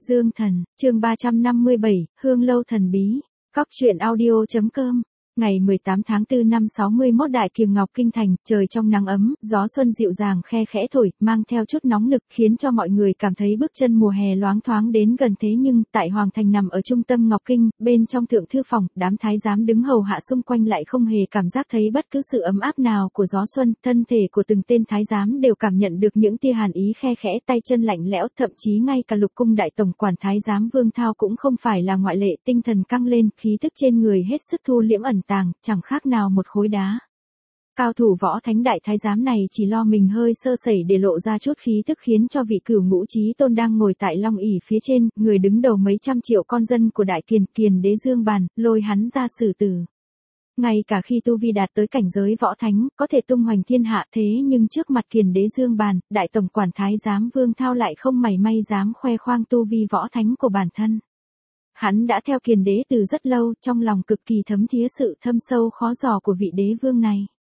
Dương Thần, chương 357, Hương Lâu Thần Bí. Cóc truyện audio.com. Ngày 18 tháng 4 năm 61 Đại Kiềng Ngọc Kinh Thành, trời trong nắng ấm, gió xuân dịu dàng khe khẽ thổi, mang theo chút nóng nực, khiến cho mọi người cảm thấy bước chân mùa hè loáng thoáng đến gần. Thế nhưng, tại Hoàng Thành nằm ở trung tâm Ngọc Kinh, bên trong thượng thư phòng, đám thái giám đứng hầu hạ xung quanh lại không hề cảm giác thấy bất cứ sự ấm áp nào của gió xuân. Thân thể của từng tên thái giám đều cảm nhận được những tia hàn ý khe khẽ, tay chân lạnh lẽo, thậm chí ngay cả Lục Cung đại tổng quản thái giám Vương Thao cũng không phải là ngoại lệ, tinh thần căng lên, khí tức trên người hết sức thu liễm ẩn tàng, chẳng khác nào một khối đá. Cao thủ võ thánh đại thái giám này chỉ lo mình hơi sơ sẩy để lộ ra chút khí tức, khiến cho vị Cửu Ngũ Chí Tôn đang ngồi tại long ỷ phía trên, người đứng đầu mấy trăm triệu con dân của Đại Kiền Đế Dương Bàn, lôi hắn ra xử tử. Ngay cả khi tu vi đạt tới cảnh giới võ thánh, có thể tung hoành thiên hạ, thế nhưng trước mặt Kiền Đế Dương Bàn, đại tổng quản thái giám Vương Thao lại không mảy may dám khoe khoang tu vi võ thánh của bản thân. Hắn đã theo Kiền Đế từ rất lâu, trong lòng cực kỳ thấm thía sự thâm sâu khó dò của vị đế vương này.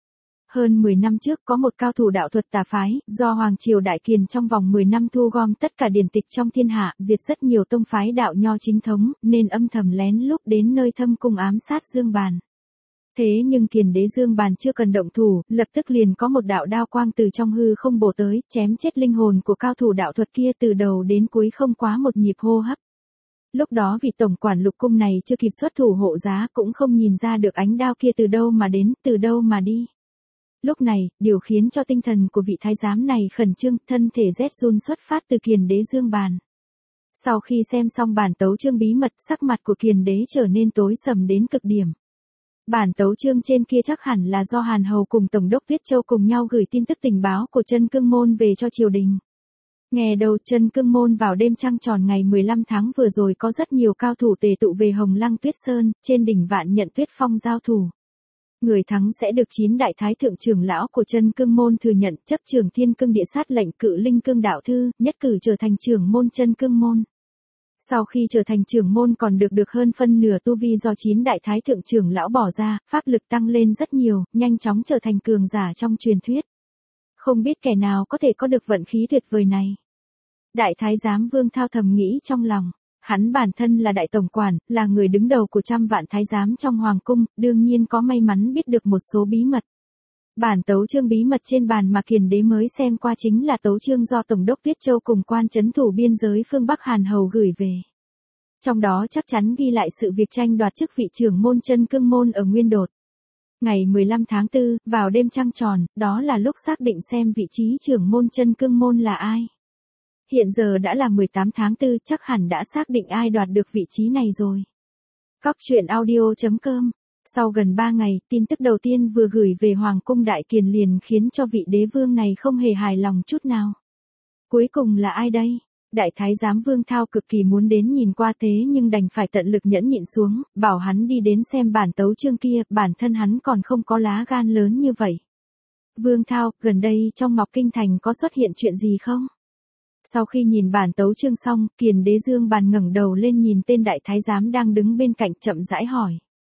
Hơn 10 năm trước có một cao thủ đạo thuật tà phái, do Hoàng Triều Đại Kiền trong vòng 10 năm thu gom tất cả điển tịch trong thiên hạ, diệt rất nhiều tông phái đạo nho chính thống, nên âm thầm lén lút đến nơi thâm cung ám sát Dương Bàn. Thế nhưng Kiền Đế Dương Bàn chưa cần động thủ, lập tức liền có một đạo đao quang từ trong hư không bổ tới, chém chết linh hồn của cao thủ đạo thuật kia từ đầu đến cuối không quá một nhịp hô hấp. Lúc đó vị tổng quản Lục Cung này chưa kịp xuất thủ hộ giá, cũng không nhìn ra được ánh đao kia từ đâu mà đến, từ đâu mà đi. Lúc này, điều khiến cho tinh thần của vị thái giám này khẩn trương, thân thể rét run xuất phát từ Kiền Đế Dương Bàn. Sau khi xem xong bản tấu chương bí mật, sắc mặt của Kiền Đế trở nên tối sầm đến cực điểm. Bản tấu chương trên kia chắc hẳn là do Hàn Hầu cùng Tổng đốc Tuyết Châu cùng nhau gửi tin tức tình báo của Chân Cương Môn về cho triều đình. Nghe đầu Chân Cương Môn vào đêm trăng tròn ngày 15 tháng vừa rồi có rất nhiều cao thủ tề tụ về Hồng Lăng Tuyết Sơn, trên đỉnh Vạn Nhận Tuyết Phong giao thủ. Người thắng sẽ được 9 đại thái thượng trưởng lão của Chân Cương Môn thừa nhận, chấp trưởng Thiên Cương Địa Sát lệnh, Cự Linh Cương đạo thư, nhất cử trở thành trưởng môn Chân Cương Môn. Sau khi trở thành trưởng môn còn được hơn phân nửa tu vi do 9 đại thái thượng trưởng lão bỏ ra, pháp lực tăng lên rất nhiều, nhanh chóng trở thành cường giả trong truyền thuyết. Không biết kẻ nào có thể có được vận khí tuyệt vời này. Đại thái giám Vương Thao thầm nghĩ trong lòng, hắn bản thân là đại tổng quản, là người đứng đầu của trăm vạn thái giám trong hoàng cung, đương nhiên có may mắn biết được một số bí mật. Bản tấu chương bí mật trên bàn mà Kiền Đế mới xem qua chính là tấu chương do Tổng đốc Tuyết Châu cùng quan trấn thủ biên giới phương Bắc Hàn Hầu gửi về. Trong đó chắc chắn ghi lại sự việc tranh đoạt chức vị trưởng môn Chân Cương Môn ở Nguyên Đột. Ngày 15 tháng 4, vào đêm trăng tròn, đó là lúc xác định xem vị trí trưởng môn Chân Cương Môn là ai. Hiện giờ đã là 18 tháng 4, chắc hẳn đã xác định ai đoạt được vị trí này rồi. Cóc truyện audio.com. Sau gần 3 ngày, tin tức đầu tiên vừa gửi về Hoàng cung Đại Kiền liền khiến cho vị đế vương này không hề hài lòng chút nào. Cuối cùng là ai đây? Đại thái giám Vương Thao cực kỳ muốn đến nhìn qua, thế nhưng đành phải tận lực nhẫn nhịn xuống, bảo hắn đi đến xem bản tấu chương kia, bản thân hắn còn không có lá gan lớn như vậy. Vương Thao, gần đây trong Ngọc Kinh Thành có xuất hiện chuyện gì không? Sau khi nhìn bản tấu chương xong, Kiền Đế Dương Bàn ngẩng đầu lên nhìn tên đại thái giám đang đứng bên cạnh, chậm rãi hỏi.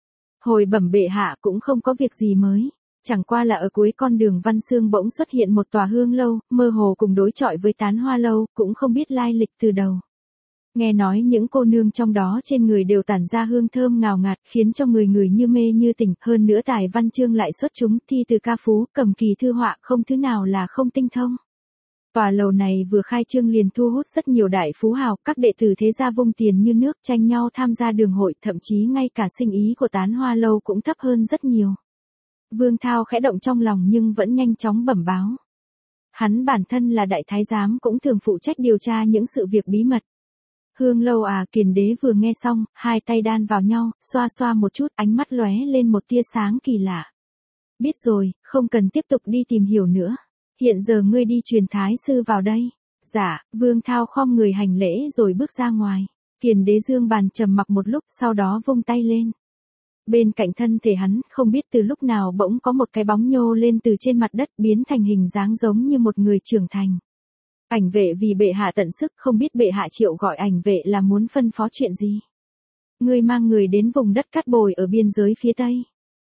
Hồi bẩm bệ hạ, cũng không có việc gì mới, chẳng qua là ở cuối con đường Văn Xương bỗng xuất hiện một tòa hương lâu, mơ hồ cùng đối chọi với Tán Hoa lâu, cũng không biết lai lịch từ đầu. Nghe nói những cô nương trong đó trên người đều tản ra hương thơm ngào ngạt, khiến cho người người như mê như tỉnh, hơn nữa tài văn chương lại xuất chúng, thi từ ca phú, cầm kỳ thư họa, không thứ nào là không tinh thông. Tòa lầu này vừa khai trương liền thu hút rất nhiều đại phú hào, các đệ tử thế gia vung tiền như nước tranh nhau tham gia đường hội, thậm chí ngay cả sinh ý của Tán Hoa lâu cũng thấp hơn rất nhiều. Vương Thao khẽ động trong lòng nhưng vẫn nhanh chóng bẩm báo. Hắn bản thân là đại thái giám cũng thường phụ trách điều tra những sự việc bí mật. Hương lâu à? Kiền Đế vừa nghe xong, hai tay đan vào nhau, xoa xoa một chút, ánh mắt lóe lên một tia sáng kỳ lạ. Biết rồi, không cần tiếp tục đi tìm hiểu nữa. Hiện giờ ngươi đi truyền thái sư vào đây. Dạ, Vương Thao khom người hành lễ rồi bước ra ngoài. Kiền Đế Dương Bàn trầm mặc một lúc, sau đó vung tay lên. Bên cạnh thân thể hắn, không biết từ lúc nào bỗng có một cái bóng nhô lên từ trên mặt đất, biến thành hình dáng giống như một người trưởng thành. Ảnh vệ vì bệ hạ tận sức, không biết bệ hạ triệu gọi ảnh vệ là muốn phân phó chuyện gì. Ngươi mang người đến vùng đất Cát Bồi ở biên giới phía tây.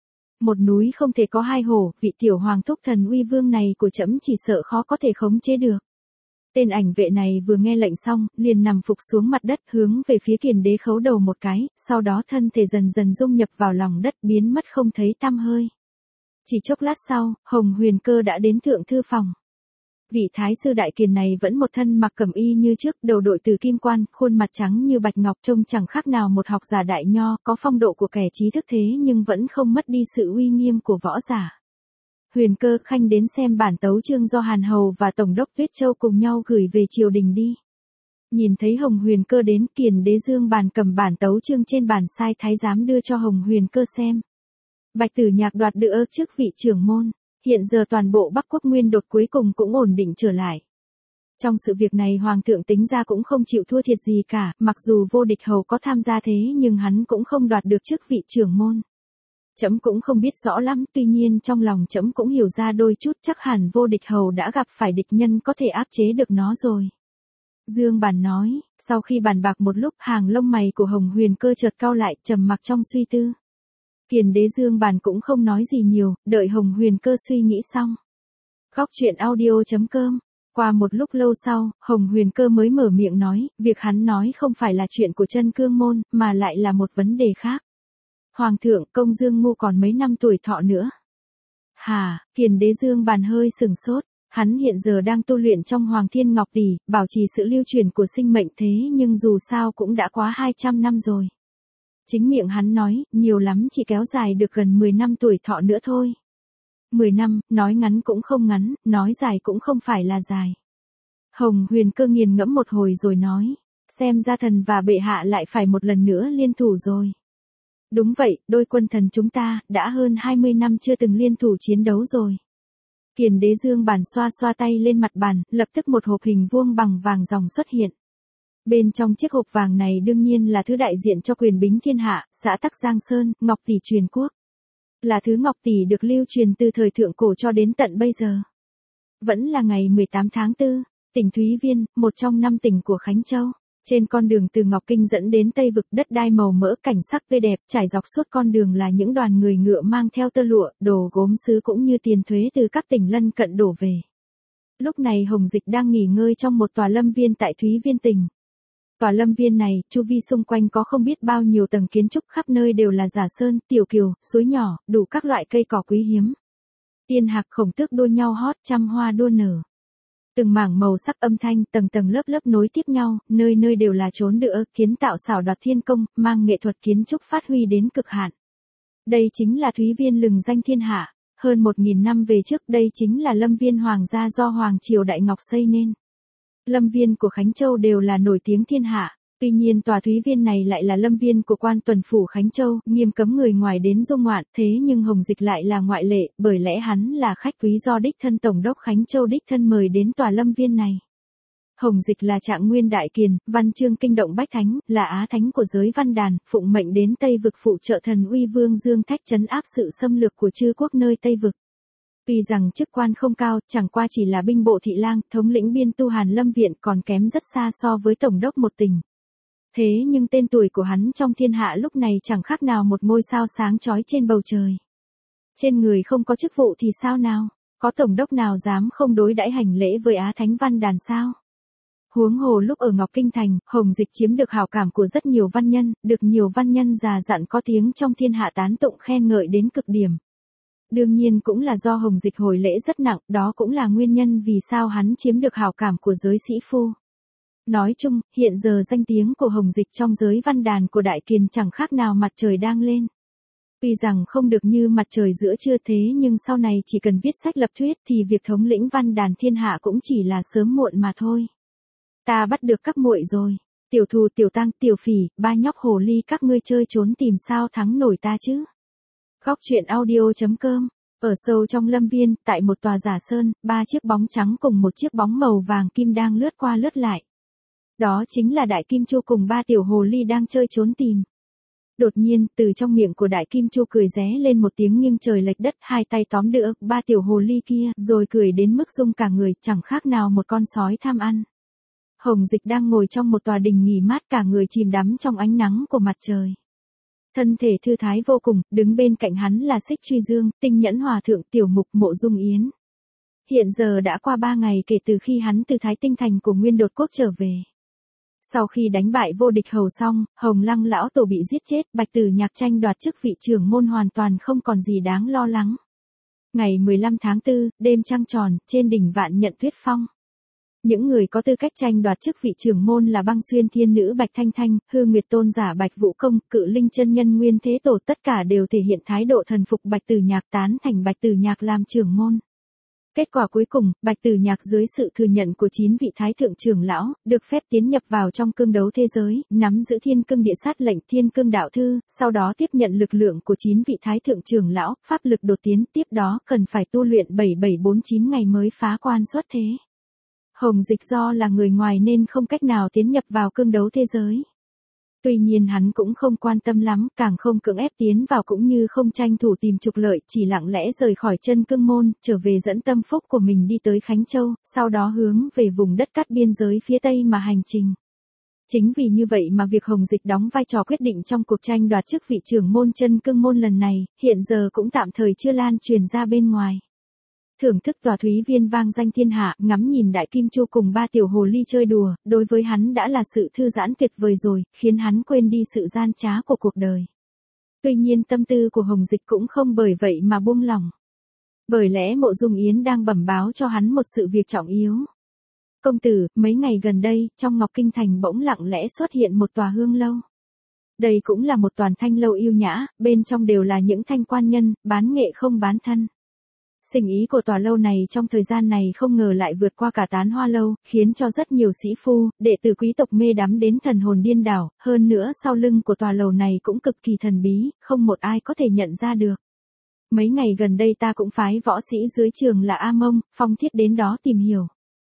Một núi không thể có hai hổ, vị tiểu hoàng thúc thần uy vương này của trẫm chỉ sợ khó có thể khống chế được. Tên ảnh vệ này vừa nghe lệnh xong, liền nằm phục xuống mặt đất hướng về phía Kiền đế khấu đầu một cái, sau đó thân thể dần dần dung nhập vào lòng đất biến mất không thấy tăm hơi. Chỉ chốc lát sau, Hồng Huyền Cơ đã đến thượng thư phòng. Vị thái sư đại kiền này vẫn một thân mặc cẩm y như trước, đầu đội từ kim quan, khuôn mặt trắng như bạch ngọc, trông chẳng khác nào một học giả đại nho, có phong độ của kẻ trí thức thế nhưng vẫn không mất đi sự uy nghiêm của võ giả. Huyền Cơ khanh đến xem bản tấu chương do Hàn Hầu và Tổng đốc Tuyết Châu cùng nhau gửi về triều đình đi. Nhìn thấy Hồng Huyền Cơ đến, Kiền đế Dương Bàn cầm bản tấu chương trên bàn sai thái giám đưa cho Hồng Huyền Cơ xem. Bạch Tử Nhạc đoạt được chức vị trưởng môn, hiện giờ toàn bộ Bắc Quốc Nguyên đột cuối cùng cũng ổn định trở lại. Trong sự việc này Hoàng thượng tính ra cũng không chịu thua thiệt gì cả, mặc dù Vô Địch Hầu có tham gia thế nhưng hắn cũng không đoạt được chức vị trưởng môn. Trẫm cũng không biết rõ lắm, tuy nhiên trong lòng trẫm cũng hiểu ra đôi chút, chắc hẳn Vô Địch Hầu đã gặp phải địch nhân có thể áp chế được nó rồi. Dương Bàn nói, sau khi bàn bạc một lúc, hàng lông mày của Hồng Huyền Cơ chợt cau lại, trầm mặc trong suy tư. Kiền đế Dương Bàn cũng không nói gì nhiều, đợi Hồng Huyền Cơ suy nghĩ xong. Góc truyện audio.com. Qua một lúc lâu sau, Hồng Huyền Cơ mới mở miệng nói, việc hắn nói không phải là chuyện của Chân Cương môn, mà lại là một vấn đề khác. Hoàng thượng, công Dương Ngu còn mấy năm tuổi thọ nữa? Hả? Kiền đế Dương Bàn hơi sừng sốt. Hắn hiện giờ đang tu luyện trong Hoàng Thiên Ngọc Tỷ, bảo trì sự lưu truyền của sinh mệnh, thế nhưng dù sao cũng đã quá 200 năm rồi. Chính miệng hắn nói, nhiều lắm chỉ kéo dài được gần 10 năm tuổi thọ nữa thôi. 10 năm, nói ngắn cũng không ngắn, nói dài cũng không phải là dài. Hồng Huyền Cơ nghiền ngẫm một hồi rồi nói, xem ra thần và bệ hạ lại phải một lần nữa liên thủ rồi. Đúng vậy, đôi quân thần chúng ta, đã hơn 20 năm chưa từng liên thủ chiến đấu rồi. Kiền đế Dương Bàn xoa xoa tay lên mặt bàn, lập tức một hộp hình vuông bằng vàng ròng xuất hiện. Bên trong chiếc hộp vàng này đương nhiên là thứ đại diện cho quyền bính thiên hạ, xã tắc Giang Sơn, Ngọc Tỷ truyền quốc. Là thứ Ngọc Tỷ được lưu truyền từ thời thượng cổ cho đến tận bây giờ. Vẫn là ngày 18 tháng 4, tỉnh Thúy Viên, một trong 5 tỉnh của Khánh Châu. Trên con đường từ Ngọc Kinh dẫn đến Tây Vực, đất đai màu mỡ, cảnh sắc tươi đẹp, trải dọc suốt con đường là những đoàn người ngựa mang theo tơ lụa, đồ gốm sứ cũng như tiền thuế từ các tỉnh lân cận đổ về. Lúc này Hồng Dịch đang nghỉ ngơi trong một tòa lâm viên tại Thúy Viên tỉnh. Tòa lâm viên này, chu vi xung quanh có không biết bao nhiêu tầng kiến trúc, khắp nơi đều là giả sơn, tiểu kiều, suối nhỏ, đủ các loại cây cỏ quý hiếm. Tiên hạc khổng tước đua nhau hót, trăm hoa đua nở. Từng mảng màu sắc âm thanh, tầng tầng lớp lớp nối tiếp nhau, nơi nơi đều là chốn đựa, kiến tạo xảo đoạt thiên công, mang nghệ thuật kiến trúc phát huy đến cực hạn. Đây chính là Thúy Viên lừng danh thiên hạ, hơn 1000 năm về trước, đây chính là lâm viên hoàng gia do Hoàng triều Đại Ngọc xây nên. Lâm viên của Khánh Châu đều là nổi tiếng thiên hạ, tuy nhiên tòa Thúy Viên này lại là lâm viên của quan tuần phủ Khánh Châu, nghiêm cấm người ngoài đến dung ngoạn, thế nhưng Hồng Dịch lại là ngoại lệ, bởi lẽ hắn là khách quý do đích thân Tổng đốc Khánh Châu đích thân mời đến tòa lâm viên này. Hồng Dịch là Trạng Nguyên Đại Kiền, văn chương kinh động bách thánh, là á thánh của giới văn đàn, phụng mệnh đến Tây Vực phụ trợ thần uy vương Dương Thách trấn áp sự xâm lược của chư quốc nơi Tây Vực. Tuy rằng chức quan không cao, chẳng qua chỉ là binh bộ thị lang, thống lĩnh biên tu Hàn Lâm Viện, còn kém rất xa so với tổng đốc một tỉnh. Thế nhưng tên tuổi của hắn trong thiên hạ lúc này chẳng khác nào một ngôi sao sáng chói trên bầu trời. Trên người không có chức vụ thì sao nào? Có tổng đốc nào dám không đối đãi hành lễ với á thánh văn đàn sao? Huống hồ lúc ở Ngọc Kinh Thành, Hồng Dịch chiếm được hảo cảm của rất nhiều văn nhân, được nhiều văn nhân già dặn có tiếng trong thiên hạ tán tụng khen ngợi đến cực điểm. Đương nhiên cũng là do Hồng Dịch hồi lễ rất nặng, đó cũng là nguyên nhân vì sao hắn chiếm được hảo cảm của giới sĩ phu. Nói chung, hiện giờ danh tiếng của Hồng Dịch trong giới văn đàn của Đại Kiền chẳng khác nào mặt trời đang lên. Tuy rằng không được như mặt trời giữa trưa thế nhưng sau này chỉ cần viết sách lập thuyết thì việc thống lĩnh văn đàn thiên hạ cũng chỉ là sớm muộn mà thôi. Ta bắt được các muội rồi. Tiểu Thù, Tiểu Tăng, Tiểu Phỉ, ba nhóc hồ ly các ngươi chơi trốn tìm sao thắng nổi ta chứ. Góc truyện audio.com. Ở sâu trong lâm viên, tại một tòa giả sơn, 3 chiếc bóng trắng cùng một chiếc bóng màu vàng kim đang lướt qua lướt lại. Đó chính là Đại Kim Chu cùng 3 tiểu hồ ly đang chơi trốn tìm. Đột nhiên, từ trong miệng của Đại Kim Chu cười ré lên một tiếng nghiêng trời lệch đất, hai tay tóm được 3 tiểu hồ ly kia, rồi cười đến mức rung cả người, chẳng khác nào một con sói tham ăn. Hồng Dịch đang ngồi trong một tòa đình nghỉ mát, cả người chìm đắm trong ánh nắng của mặt trời. Thân thể thư thái vô cùng, đứng bên cạnh hắn là Xích Truy Dương, Tinh Nhẫn Hòa Thượng, Tiểu Mục, Mộ Dung Yến. Hiện giờ đã qua 3 ngày kể từ khi hắn từ Thái Tinh Thành của Nguyên Đột Quốc trở về. Sau khi đánh bại vô địch hầu xong, Hồng Lăng lão tổ bị giết chết, Bạch Tử Nhạc tranh đoạt chức vị trưởng môn hoàn toàn không còn gì đáng lo lắng. Ngày 15 tháng 4, đêm trăng tròn, trên đỉnh Vạn Nhận Tuyết Phong. Những người có tư cách tranh đoạt chức vị trưởng môn là Băng Xuyên Thiên Nữ Bạch Thanh Thanh, Hư Nguyệt Tôn giả Bạch Vũ Công, Cự Linh chân nhân Nguyên Thế Tổ, tất cả đều thể hiện thái độ thần phục Bạch Tử Nhạc, tán thành Bạch Tử Nhạc làm trưởng môn. Kết quả cuối cùng, Bạch Tử Nhạc dưới sự thừa nhận của 9 vị thái thượng trưởng lão, được phép tiến nhập vào trong cương đấu thế giới, nắm giữ Thiên Cương Địa Sát lệnh Thiên Cương Đạo Thư, sau đó tiếp nhận lực lượng của 9 vị thái thượng trưởng lão, pháp lực đột tiến, tiếp đó cần phải tu luyện 7749 ngày mới phá quan xuất thế. Hồng Dịch do là người ngoài nên không cách nào tiến nhập vào cương đấu thế giới. Tuy nhiên hắn cũng không quan tâm lắm, càng không cưỡng ép tiến vào cũng như không tranh thủ tìm trục lợi, chỉ lặng lẽ rời khỏi chân cương môn, trở về dẫn tâm phúc của mình đi tới Khánh Châu, sau đó hướng về vùng đất cát biên giới phía Tây mà hành trình. Chính vì như vậy mà việc Hồng Dịch đóng vai trò quyết định trong cuộc tranh đoạt chức vị trưởng môn chân cương môn lần này, hiện giờ cũng tạm thời chưa lan truyền ra bên ngoài. Thưởng thức tòa thúy viên vang danh thiên hạ, ngắm nhìn Đại Kim Chu cùng 3 tiểu hồ ly chơi đùa, đối với hắn đã là sự thư giãn tuyệt vời rồi, khiến hắn quên đi sự gian trá của cuộc đời. Tuy nhiên tâm tư của Hồng Dịch cũng không bởi vậy mà buông lỏng. Bởi lẽ Mộ Dung Yến đang bẩm báo cho hắn một sự việc trọng yếu. Công tử, mấy ngày gần đây, trong Ngọc Kinh Thành bỗng lặng lẽ xuất hiện một tòa hương lâu. Đây cũng là một toàn thanh lâu yêu nhã, bên trong đều là những thanh quan nhân, bán nghệ không bán thân. Sinh ý của tòa lâu này trong thời gian này không ngờ lại vượt qua cả Tán Hoa lâu, khiến cho rất nhiều sĩ phu, đệ tử quý tộc mê đắm đến thần hồn điên đảo, hơn nữa sau lưng của tòa lầu này cũng cực kỳ thần bí, không một ai có thể nhận ra được. Mấy ngày gần đây ta cũng phái võ sĩ dưới trường là A Mông, Phong Thiết đến đó tìm hiểu.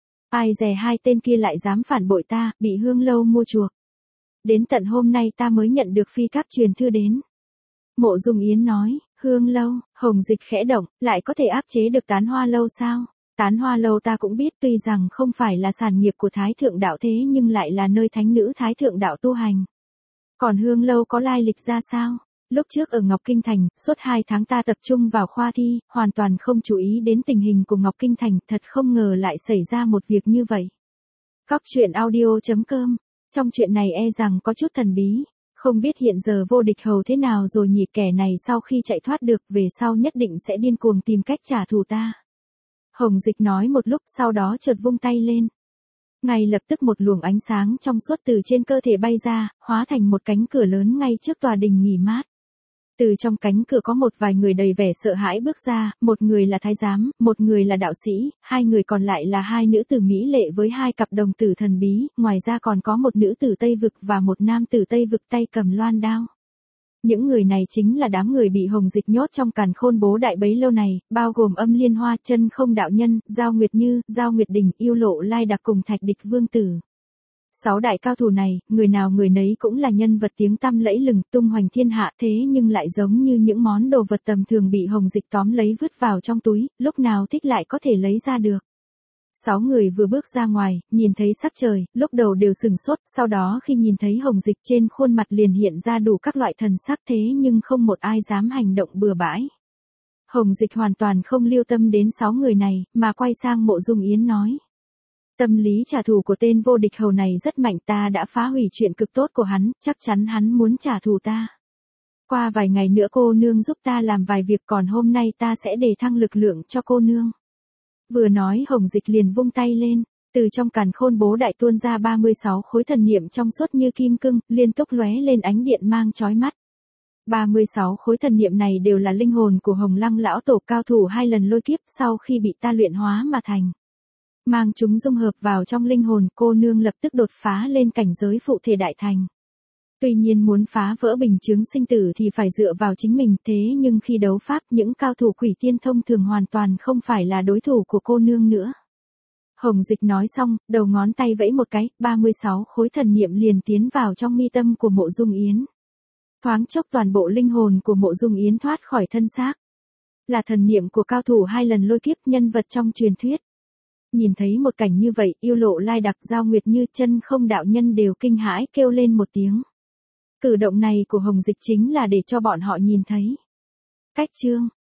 Ai dè hai tên kia lại dám phản bội ta, bị hương lâu mua chuộc. Đến tận hôm nay ta mới nhận được phi các truyền thư đến. Mộ Dung Yến nói, hương lâu, Hồng Dịch khẽ động, lại có thể áp chế được Tán Hoa lâu sao? Tán Hoa lâu ta cũng biết, tuy rằng không phải là sản nghiệp của Thái Thượng Đạo thế nhưng lại là nơi thánh nữ Thái Thượng Đạo tu hành. Còn hương lâu có lai lịch ra sao? Lúc trước ở Ngọc Kinh Thành, suốt 2 tháng ta tập trung vào khoa thi, hoàn toàn không chú ý đến tình hình của Ngọc Kinh Thành, thật không ngờ lại xảy ra một việc như vậy. Cóc truyện audio.com, trong chuyện này e rằng có chút thần bí. Không biết hiện giờ vô địch hầu thế nào rồi nhỉ, kẻ này sau khi chạy thoát được về sau nhất định sẽ điên cuồng tìm cách trả thù ta. Hồng Dịch nói một lúc sau đó chợt vung tay lên. Ngay lập tức một luồng ánh sáng trong suốt từ trên cơ thể bay ra, hóa thành một cánh cửa lớn ngay trước tòa đình nghỉ mát. Từ trong cánh cửa có một vài người đầy vẻ sợ hãi bước ra, một người là thái giám, một người là đạo sĩ, 2 người còn lại là 2 nữ tử mỹ lệ với 2 cặp đồng tử thần bí, ngoài ra còn có một nữ tử Tây Vực và một nam tử Tây Vực tay cầm loan đao. Những người này chính là đám người bị Hồng Dịch nhốt trong càn khôn bố đại bấy lâu này, bao gồm Âm Liên Hoa, Chân Không Đạo Nhân, Giao Nguyệt Như, Giao Nguyệt Đình, Yêu Lộ Lai Đặc cùng Thạch Địch Vương Tử. 6 đại cao thủ này, người nào người nấy cũng là nhân vật tiếng tăm lẫy lừng, tung hoành thiên hạ, thế nhưng lại giống như những món đồ vật tầm thường bị Hồng Dịch tóm lấy vứt vào trong túi, lúc nào thích lại có thể lấy ra được. 6 người vừa bước ra ngoài, nhìn thấy sắc trời, lúc đầu đều sừng sốt, sau đó khi nhìn thấy Hồng Dịch trên khuôn mặt liền hiện ra đủ các loại thần sắc, thế nhưng không một ai dám hành động bừa bãi. Hồng Dịch hoàn toàn không lưu tâm đến 6 người này, mà quay sang Mộ Dung Yến nói. Tâm lý trả thù của tên vô địch hầu này rất mạnh, ta đã phá hủy chuyện cực tốt của hắn, chắc chắn hắn muốn trả thù ta. Qua vài ngày nữa cô nương giúp ta làm vài việc, còn hôm nay ta sẽ đề thăng lực lượng cho cô nương. Vừa nói Hồng Dịch liền vung tay lên, từ trong càn khôn bố đại tuôn ra 36 khối thần niệm trong suốt như kim cương, liên tục lóe lên ánh điện mang chói mắt. 36 khối thần niệm này đều là linh hồn của Hồng Lăng lão tổ, cao thủ 2 lần lôi kiếp sau khi bị ta luyện hóa mà thành. Mang chúng dung hợp vào trong linh hồn, cô nương lập tức đột phá lên cảnh giới phụ thể đại thành. Tuy nhiên muốn phá vỡ bình chứng sinh tử thì phải dựa vào chính mình, thế nhưng khi đấu pháp những cao thủ quỷ tiên thông thường hoàn toàn không phải là đối thủ của cô nương nữa. Hồng Dịch nói xong, đầu ngón tay vẫy một cái, 36 khối thần niệm liền tiến vào trong mi tâm của Mộ Dung Yến. Thoáng chốc toàn bộ linh hồn của Mộ Dung Yến thoát khỏi thân xác. Là thần niệm của cao thủ 2 lần lôi kiếp, nhân vật trong truyền thuyết. Nhìn thấy một cảnh như vậy, Yêu Lộ Lai Đặc, Giao Nguyệt Như, Chân Không Đạo Nhân đều kinh hãi kêu lên một tiếng. Cử động này của Hồng Dịch chính là để cho bọn họ nhìn thấy. Cách chương